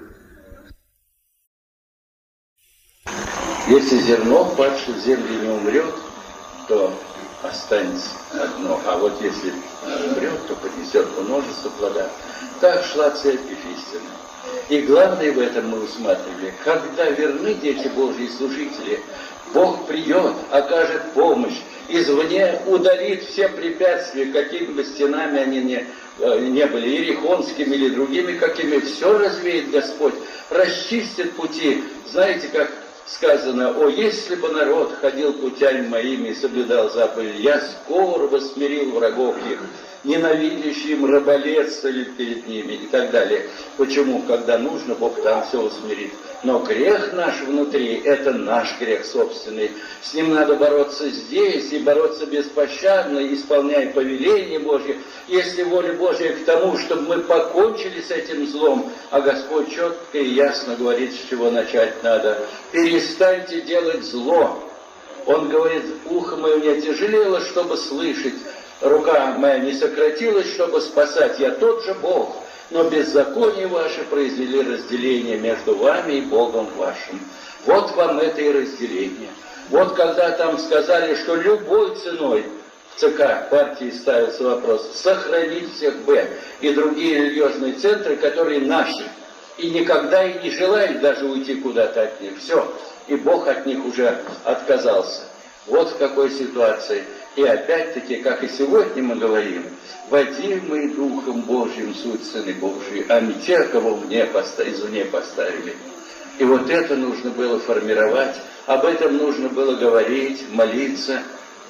Если зерно, падшее в землю, не умрет, то останется одно. А вот если умрет, то принесет множество плода. Так шла церковь истина. И главное в этом мы усматривали, когда верны дети Божьи служители, Бог придет, окажет помощь, извне удалит все препятствия, какими бы стенами они не были, иерихонскими или другими какими, все развеет Господь, расчистит пути. Знаете, как сказано, о, если бы народ ходил путями моими и соблюдал заповеди, я скоро бы смирил врагов их, ненавидящим раболепствовали перед ними и так далее. Почему? Когда нужно, Бог там все усмирит. Но грех наш внутри, это наш грех собственный. С ним надо бороться здесь и бороться беспощадно, исполняя повеление Божье. Если воля Божья к тому, чтобы мы покончили с этим злом, а Господь четко и ясно говорит, с чего начать надо. Перестаньте делать зло. Он говорит, ухо мое не отяжелело, чтобы слышать, рука моя не сократилась, чтобы спасать. Я тот же Бог. Но беззаконие ваше произвели разделение между вами и Богом вашим. Вот вам это и разделение. Вот когда там сказали, что любой ценой в ЦК партии ставился вопрос сохранить всех Б и другие религиозные центры, которые наши, и никогда и не желают даже уйти куда-то от них. Все. И Бог от них уже отказался. Вот в какой ситуации. И опять-таки, как и сегодня мы говорим, водимые Духом Божьим суть Сыны Божьи, а не те, кого извне поставили. И вот это нужно было формировать, об этом нужно было говорить, молиться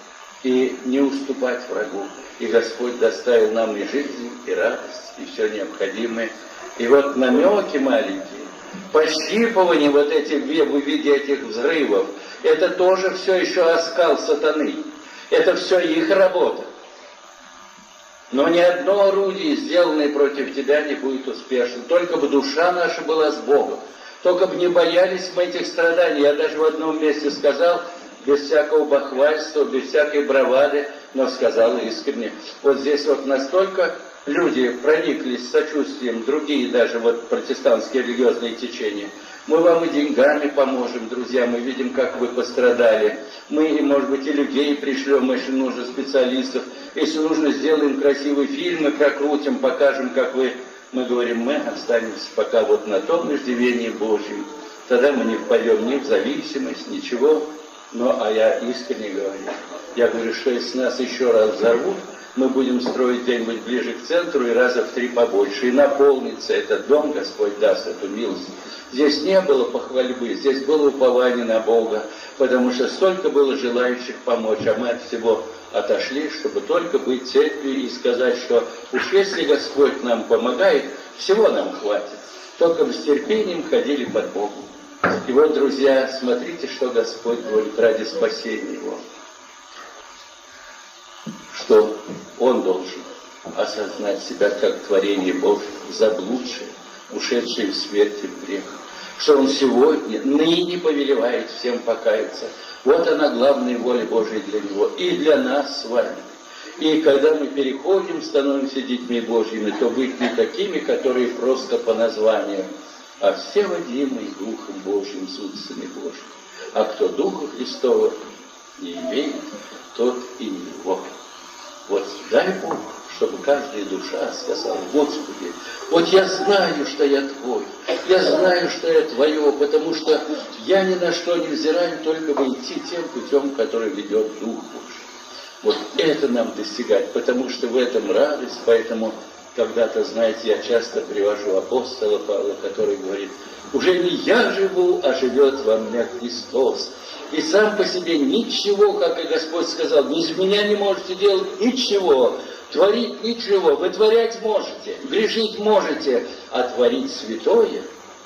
и не уступать врагу. И Господь доставил нам и жизнь, и радость, и все необходимое. И вот намеки маленькие, пощипывание вот этих, в виде этих взрывов, это тоже все еще оскал сатаны. Это все их работа. Но ни одно орудие, сделанное против тебя, не будет успешно. Только бы душа наша была с Богом. Только бы не боялись мы этих страданий. Я даже в одном месте сказал, без всякого бахвальства, без всякой бравады, но сказал искренне. Вот здесь вот настолько люди прониклись сочувствием, другие даже вот протестантские религиозные течения. Мы вам и деньгами поможем, друзья, мы видим, как вы пострадали. Мы, может быть, и людей пришлем, если нужно, специалистов. Если нужно, сделаем красивые фильмы, прокрутим, покажем, как вы... Мы говорим, мы останемся пока вот на том иждивении Божьем. Тогда мы не впадем ни в зависимость, ничего. А я искренне говорю. Я говорю, что если нас еще раз взорвут, мы будем строить где-нибудь ближе к центру и раза в 3 побольше. И наполнится этот дом, Господь даст эту милость. Здесь не было похвальбы, здесь было упование на Бога, потому что столько было желающих помочь, а мы от всего отошли, чтобы только быть церковью и сказать, что уж если Господь нам помогает, всего нам хватит. Только бы с терпением ходили под Богом. И вот, друзья, смотрите, что Господь говорит ради спасения его. Что он должен осознать себя как творение Божье, заблудшее, ушедшее в смерть и в грех. Что он сегодня, ныне повелевает всем покаяться. Вот она главная воля Божия для него и для нас с вами. И когда мы переходим, становимся детьми Божьими, то быть не такими, которые просто по названию, а все водимые Духом Божьим, сыны Божьи. А кто Духа Христова не имеет, тот и не его. Вот дай Бог, чтобы каждая душа сказала: Господи, вот я знаю, что я Твой, я знаю, что я Твое, потому что я ни на что не взираю, только бы идти тем путем, который ведет Дух Божий. Вот это нам достигать, потому что в этом радость, поэтому когда-то, знаете, я часто привожу апостола Павла, который говорит: уже не я живу, а живет во мне Христос. И сам по себе ничего, как и Господь сказал, без меня не можете делать ничего, творить ничего, вытворять можете, грешить можете, а творить святое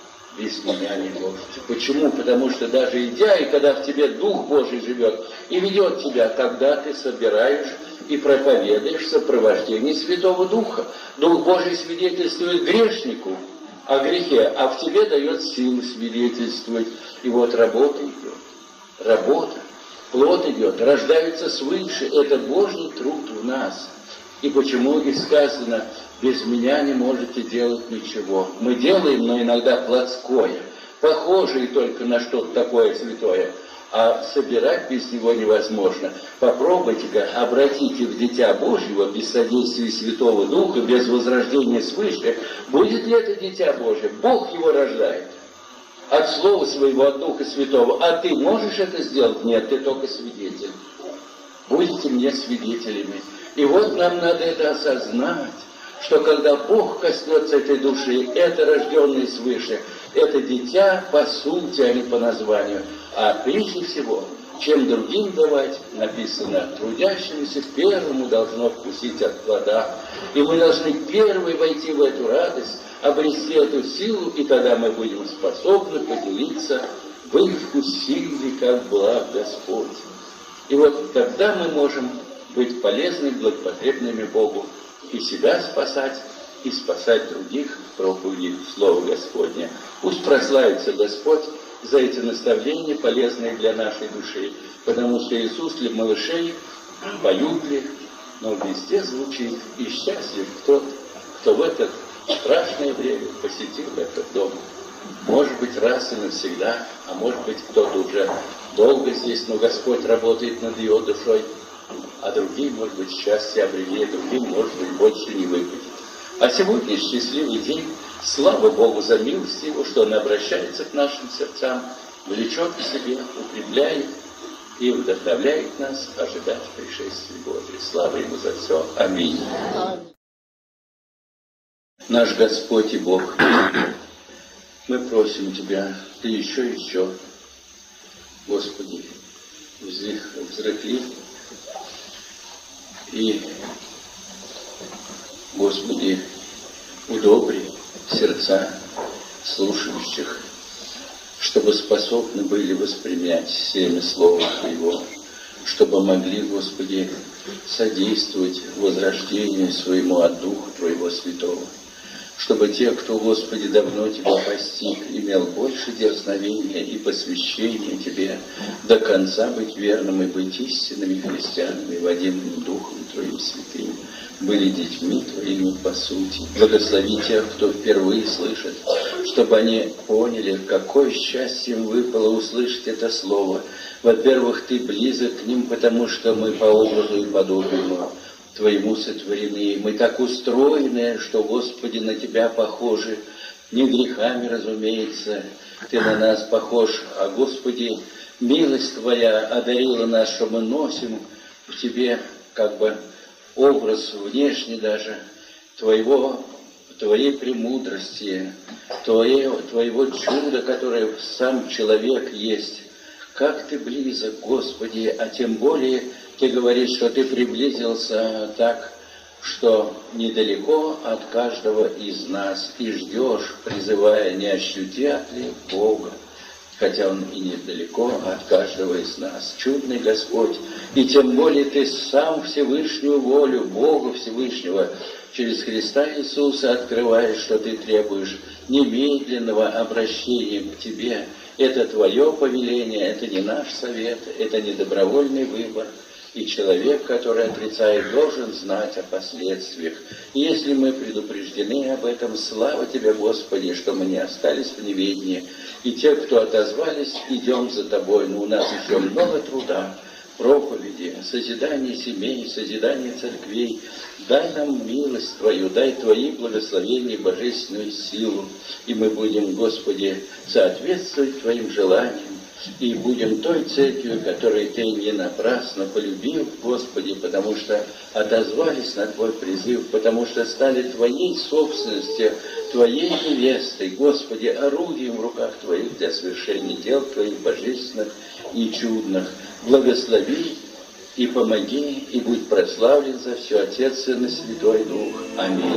без меня не можете. Почему? Потому что даже идя, и когда в тебе Дух Божий живет и ведет тебя, тогда ты собираешь и проповедуешь сопровождение Святого Духа. Дух Божий свидетельствует грешнику о грехе, а в тебе дает силу свидетельствовать. И вот работа идет. Работа, плод идет, рождаются свыше. Это Божий труд в нас. И почему и сказано: без меня не можете делать ничего. Мы делаем, но иногда плотское, похожее только на что-то такое святое. А собирать без него невозможно. Попробуйте-ка, обратите в Дитя Божьего без содействия Святого Духа, без возрождения свыше. Будет ли это Дитя Божие? Бог его рождает. От Слова Своего, от Духа Святого. А ты можешь это сделать? Нет, ты только свидетель. Будете мне свидетелями. И вот нам надо это осознать, что когда Бог коснется этой души, это рожденное свыше, это дитя по сути, а не по названию. А прежде всего, чем другим давать, написано: трудящемуся первому должно вкусить от плода. И мы должны первые войти в эту радость, обрести эту силу, и тогда мы будем способны поделиться: вы вкусили, как благ Господь. И вот тогда мы можем быть полезными, благопотребными Богу, и себя спасать, и спасать других в проповеди Слова Господня. Пусть прославится Господь за эти наставления, полезные для нашей души, потому что Иисус ли малышей, поют ли, но везде звучит: и счастлив тот, кто в это страшное время посетил этот дом. Может быть, раз и навсегда, а может быть, кто-то уже долго здесь, но Господь работает над его душой, а другие, может быть, счастье обрели, другим, может быть, больше не выпадет. А сегодня счастливый день. Слава Богу за милость Его, что Он обращается к нашим сердцам, влечет к себе, укрепляет и вдохновляет нас ожидать пришествия Божия. Слава Ему за все. Аминь. Наш Господь и Бог, мы просим Тебя, Ты еще, Господи, взрыхли и, Господи, удобри сердца слушающих, чтобы способны были воспринять семя Слова Твоего, чтобы могли, Господи, содействовать возрождению своему от Духа Твоего Святого, чтобы те, кто, Господи, давно Тебя постиг, имел больше дерзновения и посвящения Тебе, до конца быть верным и быть истинными христианами, водимыми Духом Твоим Святым, были детьми Твоими по сути. Благослови тех, кто впервые слышит, чтобы они поняли, какое счастье им выпало услышать это слово. Во-первых, Ты близок к ним, потому что мы по образу и подобию Твоему сотворены. Мы так устроены, что, Господи, на Тебя похожи. Не грехами, разумеется, Ты на нас похож, а, Господи, милость Твоя одарила нас, что мы носим в Тебе как бы образ внешний даже Твоей премудрости, Твоего чуда, которое в сам человек есть. Как Ты близок, Господи, а тем более Ты говоришь, что Ты приблизился так, что недалеко от каждого из нас и ждешь, призывая: не ощутят ли Бога хотя Он и недалеко от каждого из нас. Чудный Господь, и тем более Ты сам Всевышнюю волю Бога Всевышнего через Христа Иисуса открываешь, что Ты требуешь немедленного обращения к Тебе. Это Твое повеление, это не наш совет, это не добровольный выбор. И человек, который отрицает, должен знать о последствиях. И если мы предупреждены об этом, слава Тебе, Господи, что мы не остались в неведении. И те, кто отозвались, идем за Тобой. Но у нас еще много труда, проповеди, созидания семей, созидания церквей. Дай нам милость Твою, дай Твои благословения, божественную силу. И мы будем, Господи, соответствовать Твоим желаниям. И будем той церковью, которой Ты не напрасно полюбил, Господи, потому что отозвались на Твой призыв, потому что стали Твоей собственностью, Твоей невестой, Господи, орудием в руках Твоих для совершения дел Твоих божественных и чудных. Благослови и помоги, и будь прославлен за все, Отец, Сын и Святой Дух. Аминь.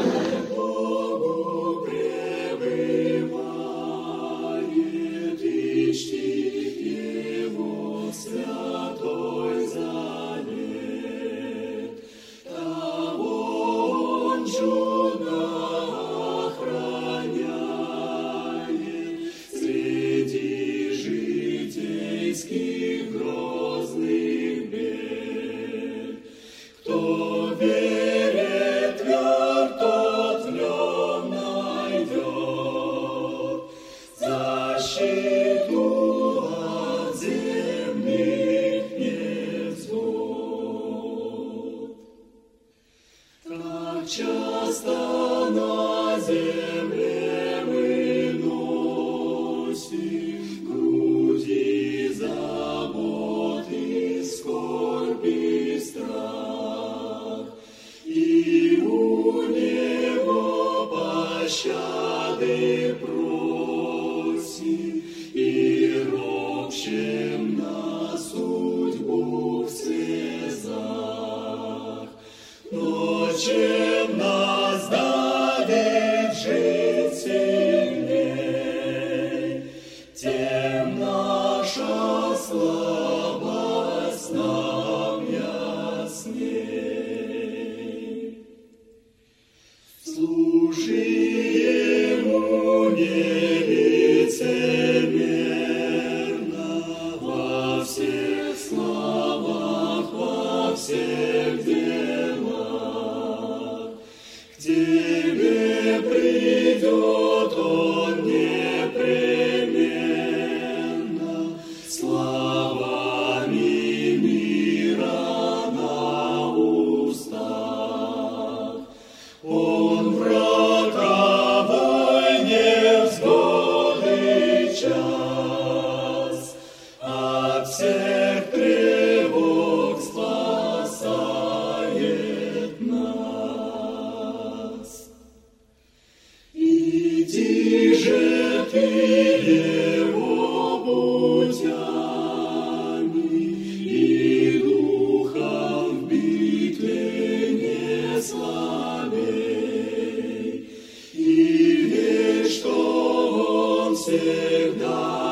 Всегда